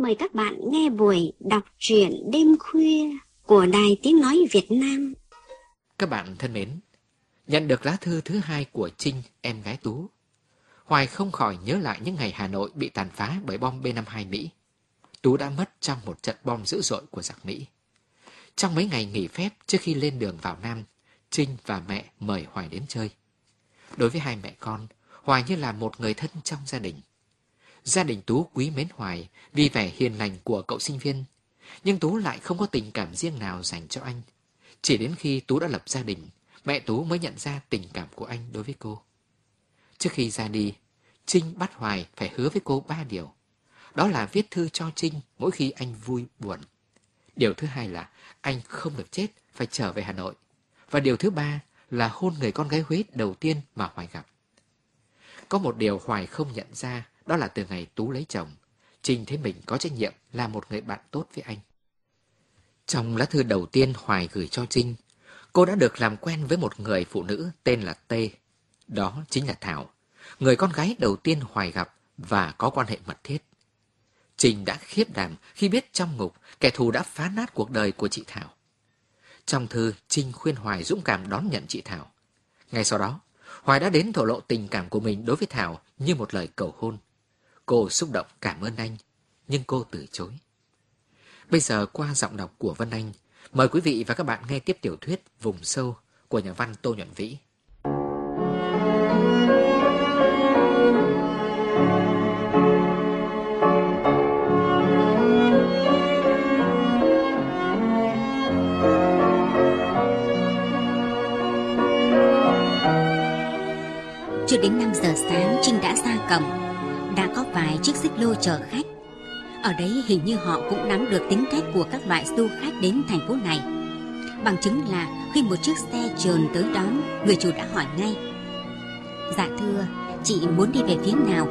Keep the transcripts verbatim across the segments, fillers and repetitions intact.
mời các bạn nghe buổi đọc truyện đêm khuya của Đài Tiếng Nói Việt Nam. Các bạn thân mến, nhận được lá thư thứ hai của Trinh, em gái Tú, Hoài không khỏi nhớ lại những ngày Hà Nội bị tàn phá bởi bom B năm mươi hai Mỹ. Tú đã mất trong một trận bom dữ dội của giặc Mỹ. Trong mấy ngày nghỉ phép trước khi lên đường vào Nam, Trinh và mẹ mời Hoài đến chơi. Đối với hai mẹ con, Hoài như là một người thân trong gia đình. Gia đình Tú quý mến Hoài vì vẻ hiền lành của cậu sinh viên, nhưng Tú lại không có tình cảm riêng nào dành cho anh. Chỉ đến khi Tú đã lập gia đình, mẹ Tú mới nhận ra tình cảm của anh đối với cô. Trước khi ra đi, Trinh bắt Hoài phải hứa với cô ba điều. Đó là viết thư cho Trinh mỗi khi anh vui buồn. Điều thứ hai là anh không được chết, phải trở về Hà Nội. Và điều thứ ba là hôn người con gái Huế đầu tiên mà Hoài gặp. Có một điều Hoài không nhận ra, đó là từ ngày Tú lấy chồng, Trinh thấy mình có trách nhiệm là một người bạn tốt với anh. Trong lá thư đầu tiên Hoài gửi cho Trinh, cô đã được làm quen với một người phụ nữ tên là T. Đó chính là Thảo, người con gái đầu tiên Hoài gặp và có quan hệ mật thiết. Trinh đã khiếp đảm khi biết trong ngục kẻ thù đã phá nát cuộc đời của chị Thảo. Trong thư, Trinh khuyên Hoài dũng cảm đón nhận chị Thảo. Ngay sau đó, Hoài đã đến thổ lộ tình cảm của mình đối với Thảo như một lời cầu hôn. Cô xúc động cảm ơn anh, nhưng cô từ chối. Bây giờ qua giọng đọc của Vân Anh, mời quý vị và các bạn nghe tiếp tiểu thuyết Vùng Sâu của nhà văn Tô Nhuận Vĩ. Chưa đến năm giờ sáng, Trinh đã ra cổng. Đã có vài chiếc xích lô chở khách. Ở đấy hình như họ cũng nắm được tính cách của các loại du khách đến thành phố này. Bằng chứng là khi một chiếc xe trườn tới đón, người chủ đã hỏi ngay: "Dạ thưa, chị muốn đi về phía nào?"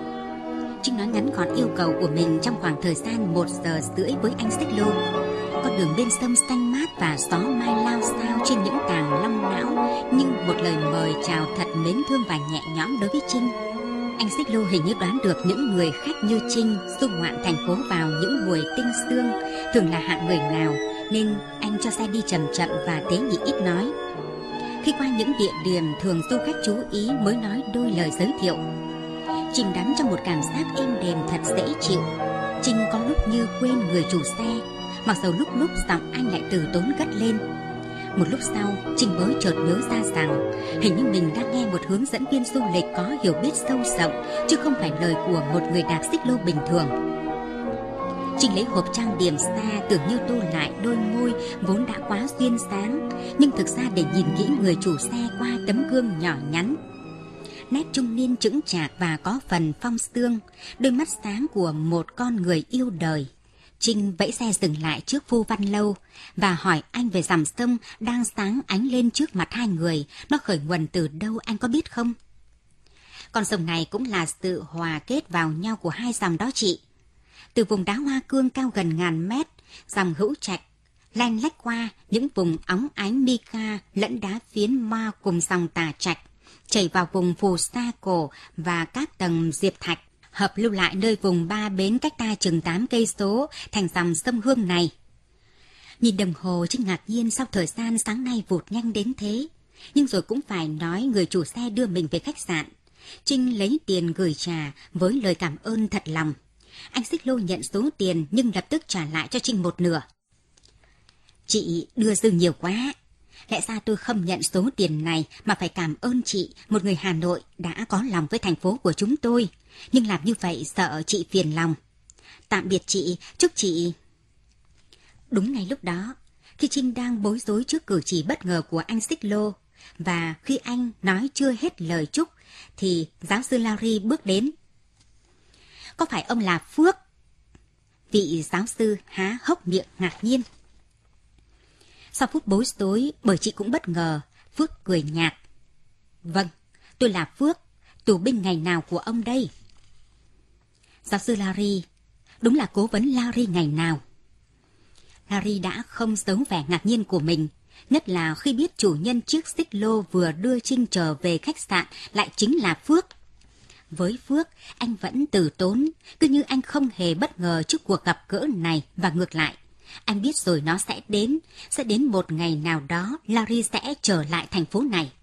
Trinh nói ngắn gọn yêu cầu của mình trong khoảng thời gian một giờ rưỡi với anh xích lô. Con đường bên sông xanh mát và gió mai lao xao trên những càng long não như một lời mời chào thật mến thương và nhẹ nhõm đối với Trinh. Anh xích lô hình như đoán được những người khách như Trinh du ngoạn thành phố vào những buổi tinh sương thường là hạng người nào, nên anh cho xe đi chậm chậm và tế nhị ít nói. Khi qua những địa điểm thường du khách chú ý mới nói đôi lời giới thiệu. Trinh đắm trong một cảm giác êm đềm thật dễ chịu. Trinh có lúc như quên người chủ xe, mặc dầu lúc lúc giọng anh lại từ tốn cất lên. Một lúc sau, Trinh mới chợt nhớ ra rằng hình như mình đang nghe một hướng dẫn viên du lịch có hiểu biết sâu rộng, chứ không phải lời của một người đạp xích lô bình thường. Trinh lấy hộp trang điểm xa, tưởng như tô lại đôi môi vốn đã quá duyên sáng, nhưng thực ra để nhìn kỹ người chủ xe qua tấm gương nhỏ nhắn. Nét trung niên chững chạc và có phần phong sương, đôi mắt sáng của một con người yêu đời. Trinh vẫy xe dừng lại trước Phu Văn Lâu và hỏi anh về dòng sông đang sáng ánh lên trước mặt hai người. Nó khởi nguồn từ đâu anh có biết không? Con sông này cũng là sự hòa kết vào nhau của hai dòng đó chị. Từ vùng đá Hoa Cương cao gần ngàn mét, dòng Hữu Trạch lanh lách qua những vùng óng ánh mica lẫn đá phiến ma cùng dòng Tà Trạch, chảy vào vùng Phù Sa Cổ và các tầng Diệp Thạch, hợp lưu lại nơi vùng ba bến cách ta chừng tám cây số thành dòng sông Hương này. Nhìn đồng hồ, Trinh ngạc nhiên sao thời gian sáng nay vụt nhanh đến thế. Nhưng rồi cũng phải nói người chủ xe đưa mình về khách sạn. Trinh lấy tiền gửi trả với lời cảm ơn thật lòng. Anh xích lô nhận số tiền nhưng lập tức trả lại cho Trinh một nửa. "Chị đưa dư nhiều quá. Lẽ ra tôi không nhận số tiền này mà phải cảm ơn chị, một người Hà Nội đã có lòng với thành phố của chúng tôi. Nhưng làm như vậy sợ chị phiền lòng. Tạm biệt chị, chúc chị..." Đúng ngay lúc đó, khi Trinh đang bối rối trước cử chỉ bất ngờ của anh xích lô, và khi anh nói chưa hết lời chúc, thì giáo sư Larry bước đến. "Có phải ông là Phước?" Vị giáo sư há hốc miệng ngạc nhiên. Sau phút bối rối, bởi chị cũng bất ngờ, Phước cười nhạt. "Vâng, tôi là Phước, tù binh ngày nào của ông đây?" Giáo sư Larry, đúng là cố vấn Larry ngày nào. Larry đã không giấu vẻ ngạc nhiên của mình, nhất là khi biết chủ nhân chiếc xích lô vừa đưa Trinh trở về khách sạn lại chính là Phước. Với Phước, anh vẫn từ tốn, cứ như anh không hề bất ngờ trước cuộc gặp gỡ này và ngược lại. Anh biết rồi nó sẽ đến, sẽ đến một ngày nào đó Larry sẽ trở lại thành phố này.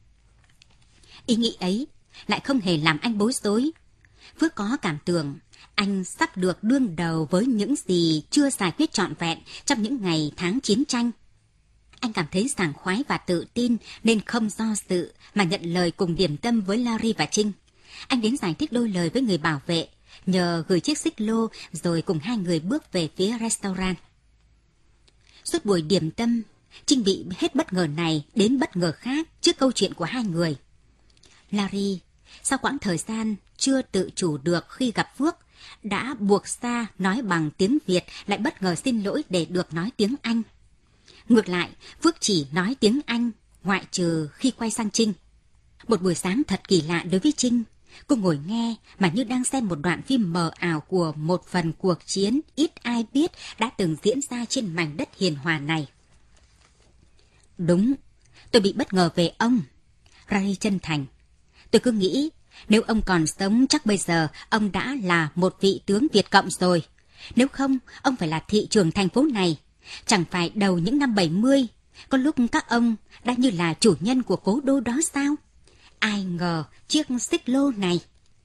Ý nghĩ ấy lại không hề làm anh bối rối. Phước có cảm tưởng anh sắp được đương đầu với những gì chưa giải quyết trọn vẹn trong những ngày tháng chiến tranh. Anh cảm thấy sảng khoái và tự tin nên không do dự mà nhận lời cùng điểm tâm với Larry và Trinh. Anh đến giải thích đôi lời với người bảo vệ, nhờ gửi chiếc xích lô rồi cùng hai người bước về phía restaurant. Suốt buổi điểm tâm, Trinh bị hết bất ngờ này đến bất ngờ khác trước câu chuyện của hai người. Larry, sau quãng thời gian chưa tự chủ được khi gặp Phước, đã buộc ra nói bằng tiếng Việt lại bất ngờ xin lỗi để được nói tiếng Anh. Ngược lại, Phước chỉ nói tiếng Anh, ngoại trừ khi quay sang Trinh. Một buổi sáng thật kỳ lạ đối với Trinh. Cô ngồi nghe mà như đang xem một đoạn phim mờ ảo của một phần cuộc chiến ít ai biết đã từng diễn ra trên mảnh đất hiền hòa này. Đúng, tôi bị bất ngờ về ông. Larry chân thành. Tôi cứ nghĩ nếu ông còn sống chắc bây giờ ông đã là một vị tướng Việt Cộng rồi. Nếu không, ông phải là thị trưởng thành phố này. Chẳng phải đầu những năm bảy mươi, có lúc các ông đã như là chủ nhân của cố đô đó sao? Ai ngờ chiếc xích lô này.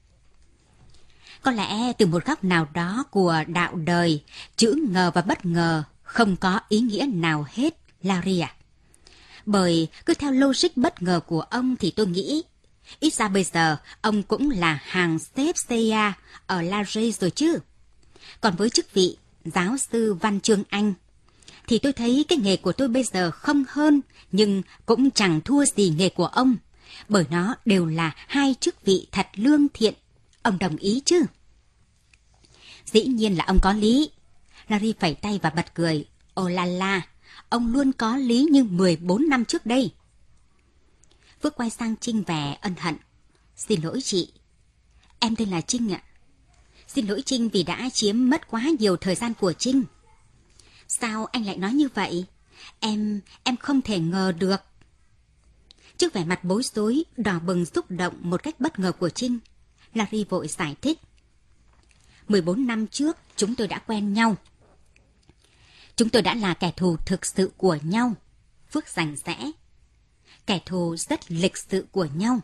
Có lẽ từ một góc nào đó của đạo đời, chữ ngờ và bất ngờ không có ý nghĩa nào hết, Larry à. Bởi cứ theo logic bất ngờ của ông thì tôi nghĩ, ít ra bây giờ ông cũng là hàng xếp xê a ở Larry rồi chứ. Còn với chức vị giáo sư văn chương Anh, thì tôi thấy cái nghề của tôi bây giờ không hơn, nhưng cũng chẳng thua gì nghề của ông, bởi nó đều là hai chức vị thật lương thiện. Ông đồng ý chứ? Dĩ nhiên là ông có lý. Larry phẩy tay và bật cười. Ồ la la, ông luôn có lý như mười bốn năm trước đây. Phước quay sang Trinh vẻ ân hận. Xin lỗi chị. Em tên là Trinh ạ. Xin lỗi Trinh vì đã chiếm mất quá nhiều thời gian của Trinh. Sao anh lại nói như vậy? Em, em không thể ngờ được. Trước vẻ mặt bối rối, đỏ bừng xúc động một cách bất ngờ của Trinh, Larry vội giải thích. mười bốn năm trước, chúng tôi đã quen nhau. Chúng tôi đã là kẻ thù thực sự của nhau. Phước rành rẽ. Kẻ thù rất lịch sự của nhau.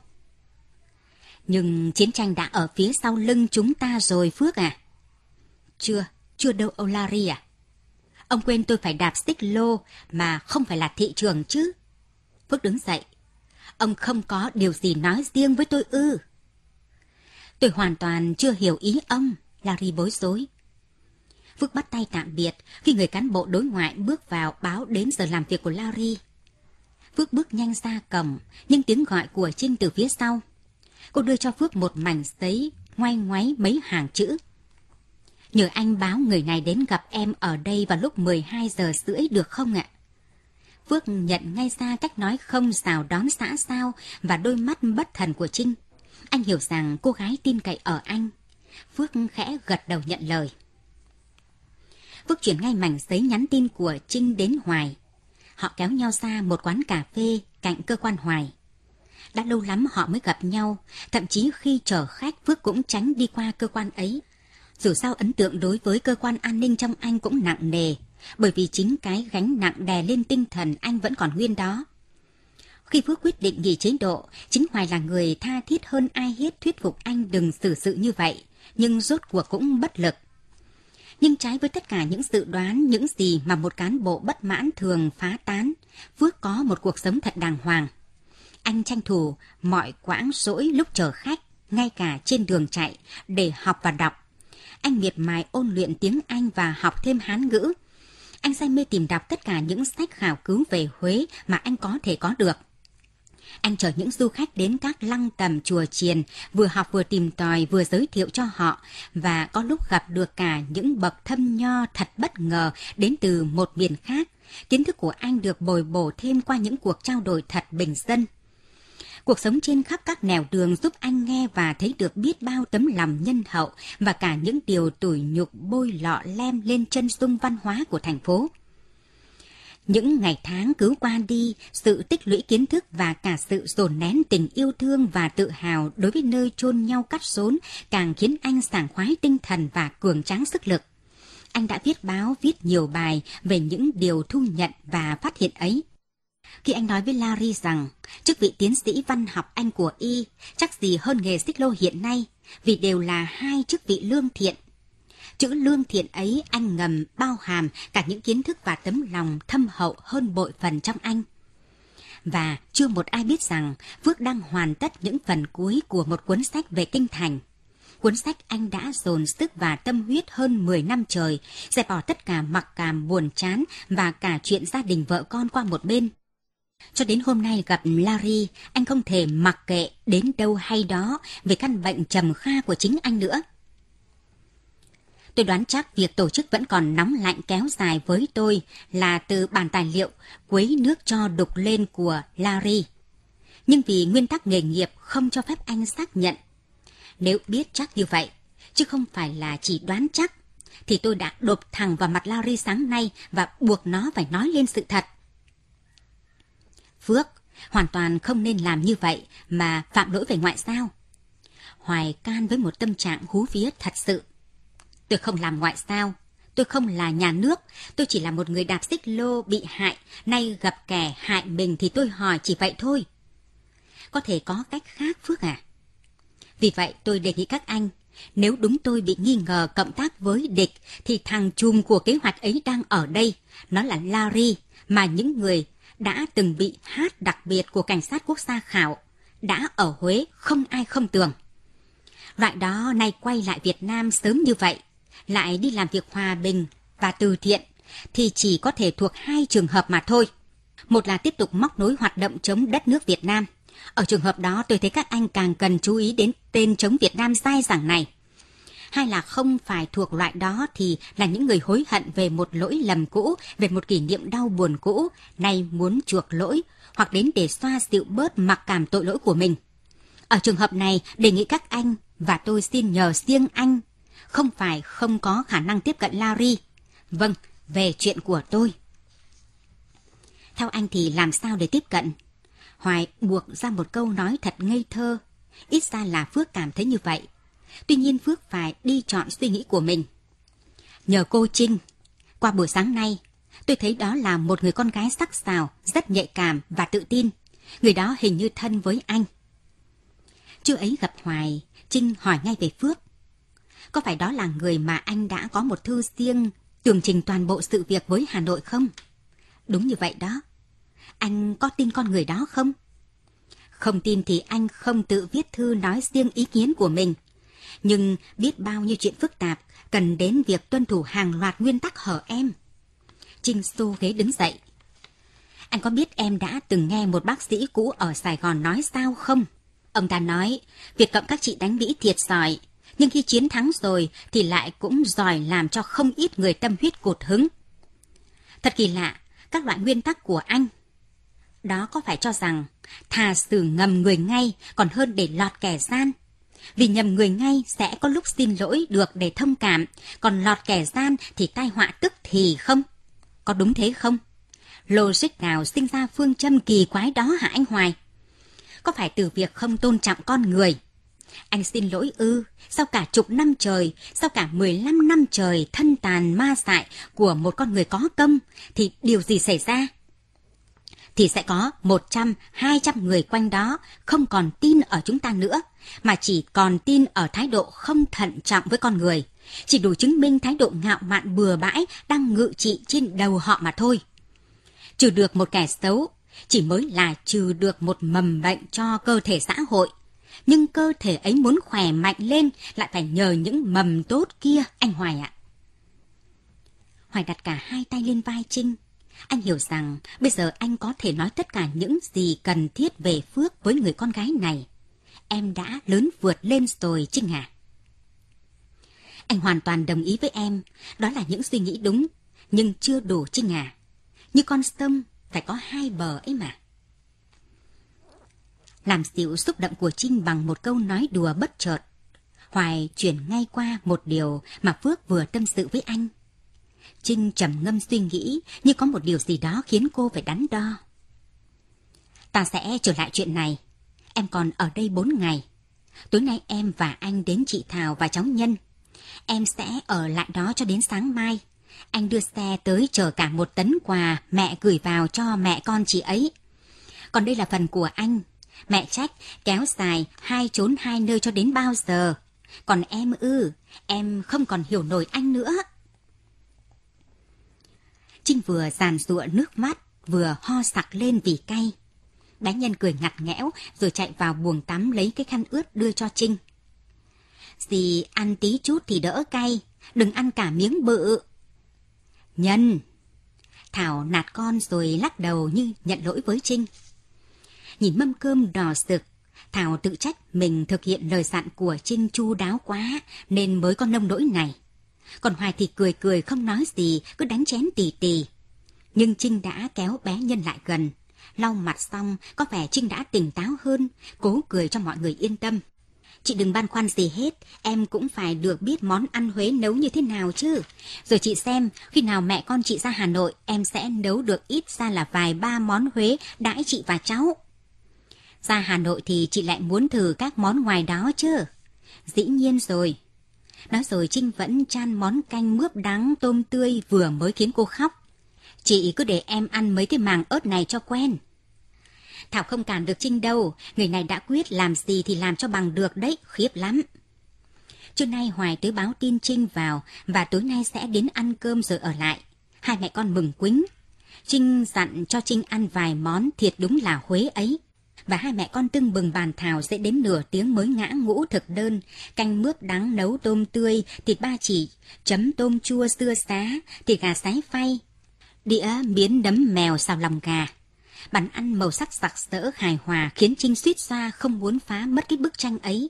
Nhưng chiến tranh đã ở phía sau lưng chúng ta rồi Phước à? Chưa, chưa đâu ông Larry à. Ông quên tôi phải đạp xích lô mà không phải là thị trường chứ. Phước đứng dậy. Ông không có điều gì nói riêng với tôi ư? Tôi hoàn toàn chưa hiểu ý ông, Larry bối rối. Phước bắt tay tạm biệt khi người cán bộ đối ngoại bước vào báo đến giờ làm việc của Larry. Phước bước nhanh ra cổng, nhưng tiếng gọi của Trinh từ phía sau. Cô đưa cho Phước một mảnh giấy, ngoay ngoáy mấy hàng chữ. Nhờ anh báo người này đến gặp em ở đây vào lúc mười hai giờ rưỡi được không ạ? Phước nhận ngay ra cách nói không rào đón xã giao và đôi mắt bất thần của Trinh. Anh hiểu rằng cô gái tin cậy ở anh. Phước khẽ gật đầu nhận lời. Phước chuyển ngay mảnh giấy nhắn tin của Trinh đến Hoài. Họ kéo nhau ra một quán cà phê cạnh cơ quan Hoài. Đã lâu lắm họ mới gặp nhau, thậm chí khi chở khách Phước cũng tránh đi qua cơ quan ấy. Dù sao ấn tượng đối với cơ quan an ninh trong anh cũng nặng nề, bởi vì chính cái gánh nặng đè lên tinh thần anh vẫn còn nguyên đó. Khi Phước quyết định nghỉ chế độ, chính Hoài là người tha thiết hơn ai hết thuyết phục anh đừng xử sự như vậy, nhưng rốt cuộc cũng bất lực. Nhưng trái với tất cả những dự đoán, những gì mà một cán bộ bất mãn thường phá tán, Phước có một cuộc sống thật đàng hoàng. Anh tranh thủ mọi quãng rỗi lúc chờ khách, ngay cả trên đường chạy, để học và đọc. Anh miệt mài ôn luyện tiếng Anh và học thêm Hán ngữ. Anh say mê tìm đọc tất cả những sách khảo cứu về Huế mà anh có thể có được. Anh chở những du khách đến các lăng tẩm chùa chiền, vừa học vừa tìm tòi, vừa giới thiệu cho họ, và có lúc gặp được cả những bậc thâm nho thật bất ngờ đến từ một miền khác. Kiến thức của anh được bồi bổ thêm qua những cuộc trao đổi thật bình dân. Cuộc sống trên khắp các nẻo đường giúp anh nghe và thấy được biết bao tấm lòng nhân hậu và cả những điều tủi nhục bôi lọ lem lên chân dung văn hóa của thành phố. Những ngày tháng cứ qua đi, sự tích lũy kiến thức và cả sự dồn nén tình yêu thương và tự hào đối với nơi chôn nhau cắt rốn càng khiến anh sảng khoái tinh thần và cường tráng sức lực. Anh đã viết báo, viết nhiều bài về những điều thu nhận và phát hiện ấy. Khi anh nói với Larry rằng chức vị tiến sĩ văn học Anh của y chắc gì hơn nghề xích lô hiện nay, vì đều là hai chức vị lương thiện. Chữ lương thiện ấy anh ngầm bao hàm cả những kiến thức và tấm lòng thâm hậu hơn bội phần trong anh. Và chưa một ai biết rằng Phước đang hoàn tất những phần cuối của một cuốn sách về kinh thành. Cuốn sách anh đã dồn sức và tâm huyết hơn mười năm trời, dẹp bỏ tất cả mặc cảm buồn chán và cả chuyện gia đình vợ con qua một bên. Cho đến hôm nay gặp Larry, anh không thể mặc kệ đến đâu hay đó về căn bệnh trầm kha của chính anh nữa. Tôi đoán chắc việc tổ chức vẫn còn nóng lạnh kéo dài với tôi là từ bản tài liệu quấy nước cho đục lên của Larry. Nhưng vì nguyên tắc nghề nghiệp không cho phép anh xác nhận. Nếu biết chắc như vậy, chứ không phải là chỉ đoán chắc, thì tôi đã độp thẳng vào mặt Larry sáng nay và buộc nó phải nói lên sự thật. Phước, hoàn toàn không nên làm như vậy mà phạm lỗi về ngoại giao. Hoài can với một tâm trạng hú vía thật sự. Tôi không làm ngoại giao, tôi không là nhà nước, tôi chỉ là một người đạp xích lô bị hại, nay gặp kẻ hại mình thì tôi hỏi chỉ vậy thôi. Có thể có cách khác Phước à? Vì vậy tôi đề nghị các anh, nếu đúng tôi bị nghi ngờ cộng tác với địch, thì thằng trùm của kế hoạch ấy đang ở đây, nó là Larry, mà những người đã từng bị hát đặc biệt của cảnh sát quốc gia khảo, đã ở Huế không ai không tường. Loại đó nay quay lại Việt Nam sớm như vậy, lại đi làm việc hòa bình và từ thiện, thì chỉ có thể thuộc hai trường hợp mà thôi. Một là tiếp tục móc nối hoạt động chống đất nước Việt Nam. Ở trường hợp đó tôi thấy các anh càng cần chú ý đến tên chống Việt Nam dai dẳng này. Hai là không phải thuộc loại đó thì là những người hối hận về một lỗi lầm cũ, về một kỷ niệm đau buồn cũ, nay muốn chuộc lỗi, hoặc đến để xoa dịu bớt mặc cảm tội lỗi của mình. Ở trường hợp này, đề nghị các anh, và tôi xin nhờ riêng anh, không phải không có khả năng tiếp cận Larry. Vâng, về chuyện của tôi. Theo anh thì làm sao để tiếp cận? Hoài buộc ra một câu nói thật ngây thơ. Ít ra là Phước cảm thấy như vậy. Tuy nhiên Phước phải đi chọn suy nghĩ của mình. Nhờ cô Trinh, qua buổi sáng nay, tôi thấy đó là một người con gái sắc sảo, rất nhạy cảm và tự tin. Người đó hình như thân với anh. Trưa ấy gặp Hoài, Trinh hỏi ngay về Phước. Có phải đó là người mà anh đã có một thư riêng tường trình toàn bộ sự việc với Hà Nội không? Đúng như vậy đó. Anh có tin con người đó không? Không tin thì anh không tự viết thư nói riêng ý kiến của mình. Nhưng biết bao nhiêu chuyện phức tạp cần đến việc tuân thủ hàng loạt nguyên tắc hở em. Trinh xô ghế đứng dậy. Anh có biết em đã từng nghe một bác sĩ cũ ở Sài Gòn nói sao không? Ông ta nói, Việt Cộng các chị đánh Mỹ thiệt giỏi, nhưng khi chiến thắng rồi thì lại cũng giỏi làm cho không ít người tâm huyết cột hứng. Thật kỳ lạ, các loại nguyên tắc của anh. Đó có phải cho rằng thà xử ngầm người ngay còn hơn để lọt kẻ gian? Vì nhầm người ngay sẽ có lúc xin lỗi được để thông cảm, còn lọt kẻ gian thì tai họa tức thì không? Có đúng thế không? Logic nào sinh ra phương châm kỳ quái đó hả anh Hoài? Có phải từ việc không tôn trọng con người? Anh xin lỗi ư? Sau cả chục năm trời, sau cả mười lăm năm trời thân tàn ma dại của một con người có công, thì điều gì xảy ra? Thì sẽ có một trăm, hai trăm người quanh đó không còn tin ở chúng ta nữa, mà chỉ còn tin ở thái độ không thận trọng với con người, chỉ đủ chứng minh thái độ ngạo mạn bừa bãi đang ngự trị trên đầu họ mà thôi. Trừ được một kẻ xấu, chỉ mới là trừ được một mầm bệnh cho cơ thể xã hội. Nhưng cơ thể ấy muốn khỏe mạnh lên lại phải nhờ những mầm tốt kia, anh Hoài ạ. Hoài đặt cả hai tay lên vai Trinh. Anh hiểu rằng bây giờ anh có thể nói tất cả những gì cần thiết về Phước với người con gái này. Em đã lớn vượt lên rồi Trinh à. Anh hoàn toàn đồng ý với em, đó là những suy nghĩ đúng, nhưng chưa đủ Trinh à. Như con sông phải có hai bờ ấy mà. Làm dịu xúc động của Trinh bằng một câu nói đùa bất chợt, Hoài chuyển ngay qua một điều mà Phước vừa tâm sự với anh. Trinh trầm ngâm suy nghĩ, như có một điều gì đó khiến cô phải đắn đo. Ta sẽ trở lại chuyện này. Em còn ở đây bốn ngày. Tối nay em và anh đến chị Thảo và cháu Nhân. Em sẽ ở lại đó cho đến sáng mai. Anh đưa xe tới chở cả một tấn quà mẹ gửi vào cho mẹ con chị ấy. Còn đây là phần của anh. Mẹ trách kéo dài hai chốn hai nơi cho đến bao giờ. Còn em ư, em không còn hiểu nổi anh nữa. Trinh vừa giàn giụa nước mắt, vừa ho sặc lên vì cay. Bé Nhân cười ngặt nghẽo rồi chạy vào buồng tắm lấy cái khăn ướt đưa cho Trinh. Dì ăn tí chút thì đỡ cay, đừng ăn cả miếng bự. Nhân! Thảo nạt con rồi lắc đầu như nhận lỗi với Trinh. Nhìn mâm cơm đỏ sực, Thảo tự trách mình thực hiện lời dặn của Trinh chu đáo quá nên mới có nông nỗi này. Còn Hoài thì cười cười không nói gì, cứ đánh chén tì tì. Nhưng Trinh đã kéo bé Nhân lại gần. Lau mặt xong, có vẻ Trinh đã tỉnh táo hơn, cố cười cho mọi người yên tâm. Chị đừng băn khoăn gì hết, em cũng phải được biết món ăn Huế nấu như thế nào chứ. Rồi chị xem, khi nào mẹ con chị ra Hà Nội, em sẽ nấu được ít ra là vài ba món Huế đãi chị và cháu. Ra Hà Nội thì chị lại muốn thử các món ngoài đó chứ. Dĩ nhiên rồi. Nói rồi Trinh vẫn chan món canh mướp đắng tôm tươi vừa mới khiến cô khóc. Chị cứ để em ăn mấy cái màng ớt này cho quen. Thảo không cản được Trinh đâu, người này đã quyết làm gì thì làm cho bằng được đấy, khiếp lắm. Trưa nay Hoài tới báo tin Trinh vào và tối nay sẽ đến ăn cơm rồi ở lại. Hai mẹ con mừng quính. Trinh dặn cho Trinh ăn vài món thiệt đúng là Huế ấy. Và hai mẹ con tưng bừng bàn thảo sẽ đến nửa tiếng mới ngã ngũ thực đơn, canh mướp đắng nấu tôm tươi, thịt ba chỉ, chấm tôm chua dưa xá, thịt gà sái phay, đĩa miến nấm mèo xào lòng gà. Bàn ăn màu sắc sặc sỡ hài hòa khiến Trinh suýt xoa không muốn phá mất cái bức tranh ấy.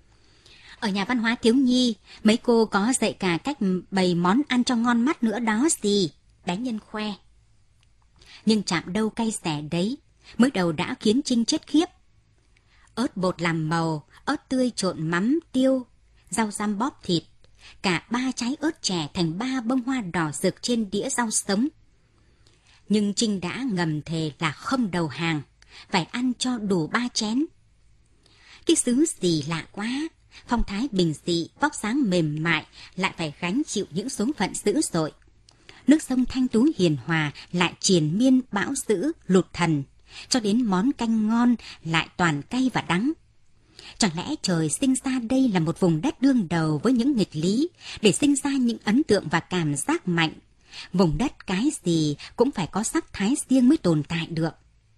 Ở nhà văn hóa thiếu nhi, mấy cô có dạy cả cách bày món ăn cho ngon mắt nữa đó gì, bé Nhân khoe. Nhưng chạm đâu cay xẻ đấy, mới đầu đã khiến Trinh chết khiếp. Ớt bột làm màu, ớt tươi trộn mắm, tiêu, rau răm bóp thịt, cả ba trái ớt chẻ thành ba bông hoa đỏ rực trên đĩa rau sống. Nhưng Trinh đã ngầm thề là không đầu hàng, phải ăn cho đủ ba chén. Cái xứ gì lạ quá, phong thái bình dị, vóc dáng mềm mại, lại phải gánh chịu những số phận dữ dội. Nước sông thanh tú hiền hòa lại triền miên bão dữ, lụt thần, cho đến món canh ngon lại toàn cay và đắng. Chẳng lẽ trời sinh ra đây là một vùng đất đương đầu với những nghịch lý, để sinh ra những ấn tượng và cảm giác mạnh. Vùng đất cái gì cũng phải có sắc thái riêng mới tồn tại được.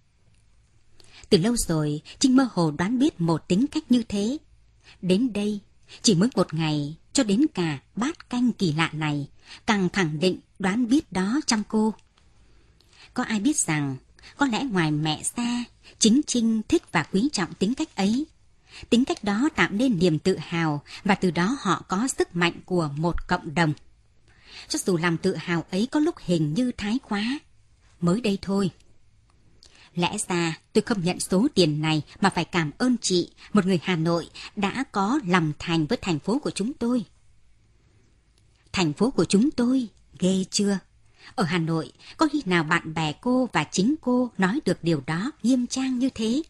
Từ lâu rồi, Trinh mơ hồ đoán biết một tính cách như thế. Đến đây, chỉ mới một ngày, cho đến cả bát canh kỳ lạ này, càng khẳng định đoán biết đó trong cô. Có ai biết rằng, có lẽ ngoài mẹ xa, chính Trinh thích và quý trọng tính cách ấy. Tính cách đó tạo nên niềm tự hào và từ đó họ có sức mạnh của một cộng đồng. Cho dù lòng tự hào ấy có lúc hình như thái quá. Mới đây thôi. Lẽ ra tôi không nhận số tiền này mà phải cảm ơn chị, một người Hà Nội đã có lòng thành với thành phố của chúng tôi. Thành phố của chúng tôi, ghê chưa? Ở Hà Nội, có khi nào bạn bè cô và chính cô nói được điều đó nghiêm trang như thế?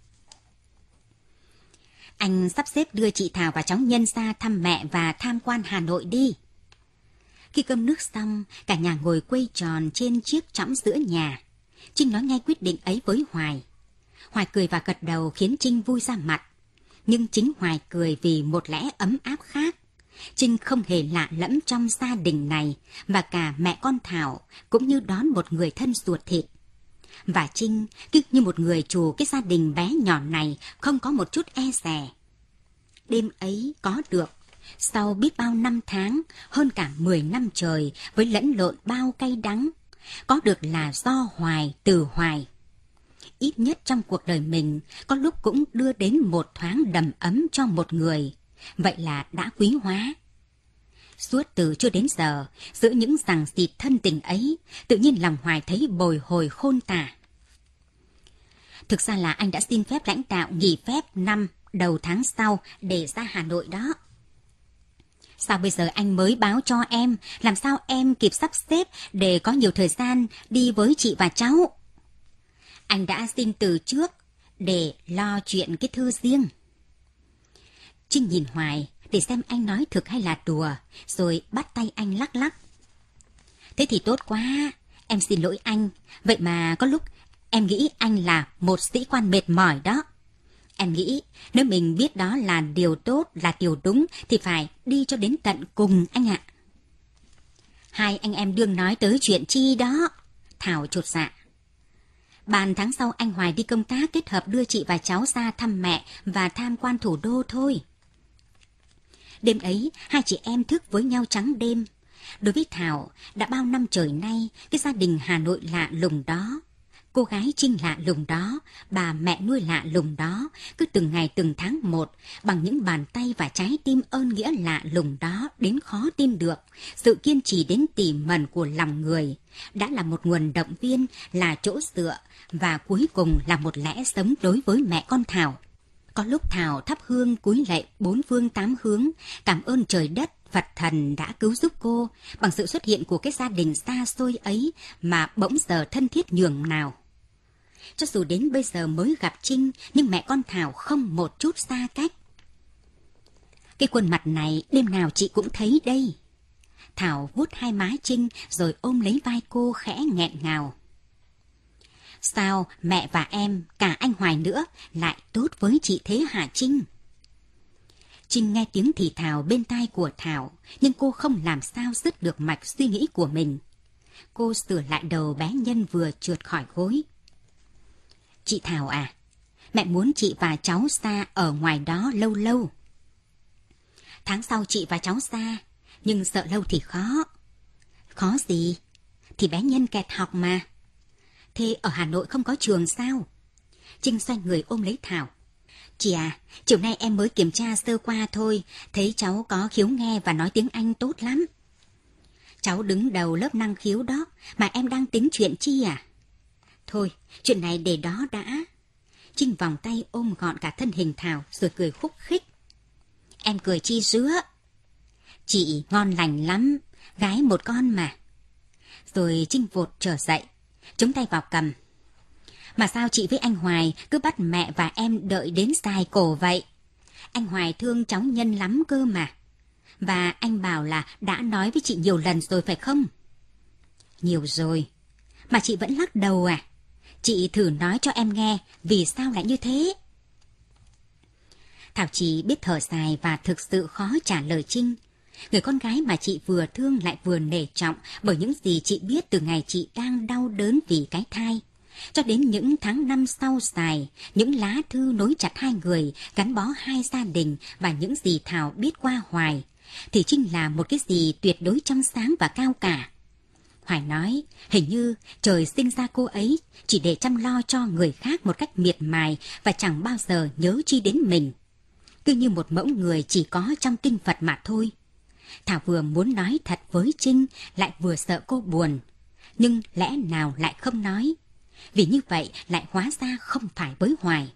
Anh sắp xếp đưa chị Thảo và cháu Nhân ra thăm mẹ và tham quan Hà Nội đi. Khi cơm nước xong, cả nhà ngồi quây tròn trên chiếc chõng giữa nhà. Trinh nói ngay quyết định ấy với Hoài. Hoài cười và gật đầu khiến Trinh vui ra mặt. Nhưng chính Hoài cười vì một lẽ ấm áp khác. Trinh không hề lạ lẫm trong gia đình này, và cả mẹ con Thảo cũng như đón một người thân ruột thịt. Và Trinh cứ như một người chủ cái gia đình bé nhỏ này, không có một chút e dè. Đêm ấy có được, sau biết bao năm tháng, hơn cả mười năm trời, với lẫn lộn bao cay đắng, có được là do Hoài từ Hoài. Ít nhất trong cuộc đời mình, có lúc cũng đưa đến một thoáng đầm ấm cho một người. Vậy là đã quý hóa. Suốt từ chưa đến giờ, giữa những giằng xịt thân tình ấy, tự nhiên lòng Hoài thấy bồi hồi khôn tả. Thực ra là anh đã xin phép lãnh đạo nghỉ phép năm đầu tháng sau để ra Hà Nội đó. Sao bây giờ anh mới báo cho em? Làm sao em kịp sắp xếp để có nhiều thời gian đi với chị và cháu? Anh đã xin từ trước để lo chuyện cái thư riêng. Trinh nhìn Hoài để xem anh nói thực hay là đùa, rồi bắt tay anh lắc lắc. Thế thì tốt quá, em xin lỗi anh. Vậy mà có lúc em nghĩ anh là một sĩ quan mệt mỏi đó. Em nghĩ nếu mình biết đó là điều tốt, là điều đúng thì phải đi cho đến tận cùng anh ạ. Hai anh em đương nói tới chuyện chi đó? Thảo chột dạ. Bàn tháng sau anh Hoài đi công tác kết hợp đưa chị và cháu ra thăm mẹ và tham quan thủ đô thôi. Đêm ấy, hai chị em thức với nhau trắng đêm. Đối với Thảo, đã bao năm trời nay, cái gia đình Hà Nội lạ lùng đó, cô gái Trinh lạ lùng đó, bà mẹ nuôi lạ lùng đó, cứ từng ngày từng tháng một, bằng những bàn tay và trái tim ơn nghĩa lạ lùng đó đến khó tin được, sự kiên trì đến tỉ mẩn của lòng người, đã là một nguồn động viên, là chỗ dựa, và cuối cùng là một lẽ sống đối với mẹ con Thảo. Có lúc Thảo thắp hương cúi lạy bốn phương tám hướng, cảm ơn trời đất, Phật thần đã cứu giúp cô, bằng sự xuất hiện của cái gia đình xa xôi ấy mà bỗng giờ thân thiết nhường nào. Cho dù đến bây giờ mới gặp Trinh, nhưng mẹ con Thảo không một chút xa cách. Cái khuôn mặt này đêm nào chị cũng thấy đây. Thảo vuốt hai má Trinh rồi ôm lấy vai cô khẽ nghẹn ngào. Sao mẹ và em, cả anh Hoài nữa, lại tốt với chị thế hả Trinh? Trinh nghe tiếng thì thào bên tai của Thảo, nhưng cô không làm sao dứt được mạch suy nghĩ của mình. Cô sửa lại đầu bé Nhân vừa trượt khỏi gối. Chị Thảo à, mẹ muốn chị và cháu xa ở ngoài đó lâu lâu. Tháng sau chị và cháu xa, nhưng sợ lâu thì khó. Khó gì? Thì bé Nhân kẹt học mà. Thế ở Hà Nội không có trường sao? Trinh xoay người ôm lấy Thảo. Chị à, chiều nay em mới kiểm tra sơ qua thôi, thấy cháu có khiếu nghe và nói tiếng Anh tốt lắm. Cháu đứng đầu lớp năng khiếu đó, mà em đang tính chuyện chi à? Thôi, chuyện này để đó đã. Trinh vòng tay ôm gọn cả thân hình Thảo rồi cười khúc khích. Em cười chi rứa? Chị ngon lành lắm, gái một con mà. Rồi Trinh vụt trở dậy, chống tay vào cầm. Mà sao chị với anh Hoài cứ bắt mẹ và em đợi đến dài cổ vậy? Anh Hoài thương cháu Nhân lắm cơ mà. Và anh bảo là đã nói với chị nhiều lần rồi phải không? Nhiều rồi. Mà chị vẫn lắc đầu à? Chị thử nói cho em nghe vì sao lại như thế? Thảo chỉ biết thở dài và thực sự khó trả lời Trinh. Người con gái mà chị vừa thương lại vừa nể trọng bởi những gì chị biết từ ngày chị đang đau đớn vì cái thai. Cho đến những tháng năm sau dài, những lá thư nối chặt hai người, gắn bó hai gia đình và những gì Thảo biết qua Hoài, thì Trinh là một cái gì tuyệt đối trong sáng và cao cả. Hoài nói, hình như trời sinh ra cô ấy chỉ để chăm lo cho người khác một cách miệt mài và chẳng bao giờ nhớ chi đến mình. Cứ như một mẫu người chỉ có trong kinh Phật mà thôi. Thảo vừa muốn nói thật với Trinh, lại vừa sợ cô buồn. Nhưng lẽ nào lại không nói? Vì như vậy lại hóa ra không phải với Hoài.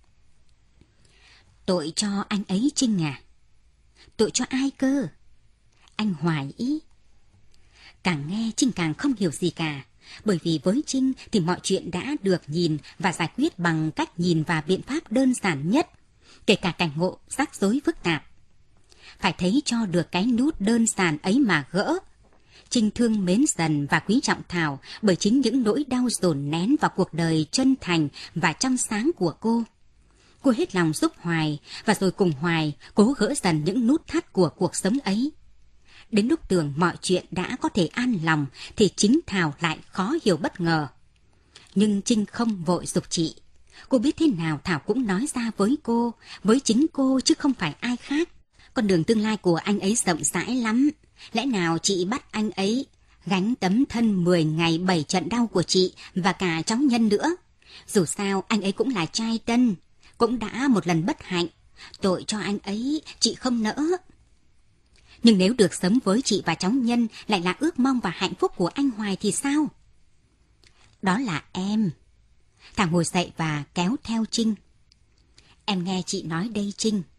Tội cho anh ấy Trinh à? Tội cho ai cơ? Anh Hoài ý. Càng nghe Trinh càng không hiểu gì cả. Bởi vì với Trinh thì mọi chuyện đã được nhìn và giải quyết bằng cách nhìn và biện pháp đơn giản nhất, kể cả cảnh ngộ rắc rối phức tạp. Phải thấy cho được cái nút đơn giản ấy mà gỡ. Trinh thương mến dần và quý trọng Thảo bởi chính những nỗi đau dồn nén vào cuộc đời chân thành và trong sáng của cô. Cô hết lòng giúp Hoài và rồi cùng Hoài cố gỡ dần những nút thắt của cuộc sống ấy. Đến lúc tưởng mọi chuyện đã có thể an lòng thì chính Thảo lại khó hiểu bất ngờ. Nhưng Trinh không vội giục chị. Cô biết thế nào Thảo cũng nói ra với cô, với chính cô chứ không phải ai khác. Con đường tương lai của anh ấy rộng rãi lắm. Lẽ nào chị bắt anh ấy gánh tấm thân mười ngày bảy trận đau của chị và cả cháu Nhân nữa? Dù sao anh ấy cũng là trai tân, cũng đã một lần bất hạnh. Tội cho anh ấy chị không nỡ. Nhưng nếu được sống với chị và cháu Nhân lại là ước mong và hạnh phúc của anh Hoài thì sao? Đó là em. Thảo ngồi dậy và kéo theo Trinh. Em nghe chị nói đây Trinh.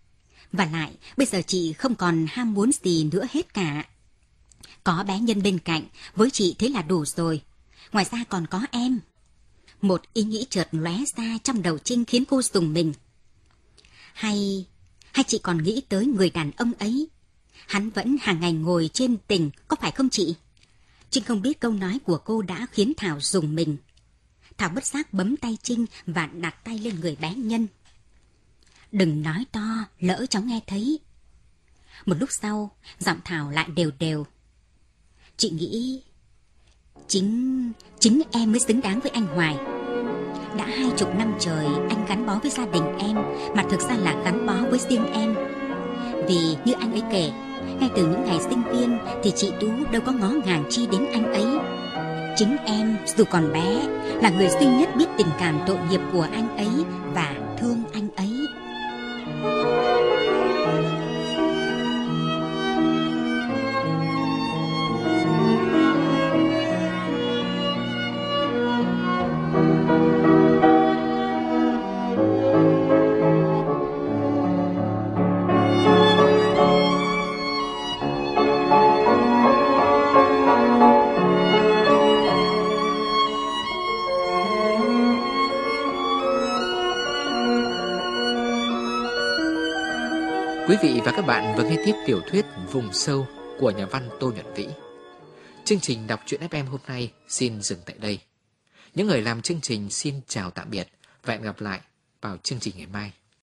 Và lại, bây giờ chị không còn ham muốn gì nữa hết cả. Có bé Nhân bên cạnh, với chị thế là đủ rồi. Ngoài ra còn có em. Một ý nghĩ chợt lóe ra trong đầu Trinh khiến cô rùng mình. Hay, hay chị còn nghĩ tới người đàn ông ấy? Hắn vẫn hàng ngày ngồi trên tỉnh, có phải không chị? Trinh không biết câu nói của cô đã khiến Thảo rùng mình. Thảo bất giác bấm tay Trinh và đặt tay lên người bé Nhân. Đừng nói to, lỡ cháu nghe thấy. Một lúc sau, giọng Thảo lại đều đều. Chị nghĩ chính chính em mới xứng đáng với anh Hoài. Đã hai chục năm trời anh gắn bó với gia đình em, mà thực ra là gắn bó với riêng em. Vì như anh ấy kể, ngay từ những ngày sinh viên thì chị Tú đâu có ngó ngàng chi đến anh ấy. Chính em, dù còn bé, là người duy nhất biết tình cảm tội nghiệp của anh ấy và thương anh ấy. Quý vị và các bạn vừa nghe tiếp tiểu thuyết Vùng Sâu của nhà văn Tô Nhuận Vĩ. Chương trình đọc truyện ép em hôm nay xin dừng tại đây. Những người làm chương trình xin chào tạm biệt và hẹn gặp lại vào chương trình ngày mai.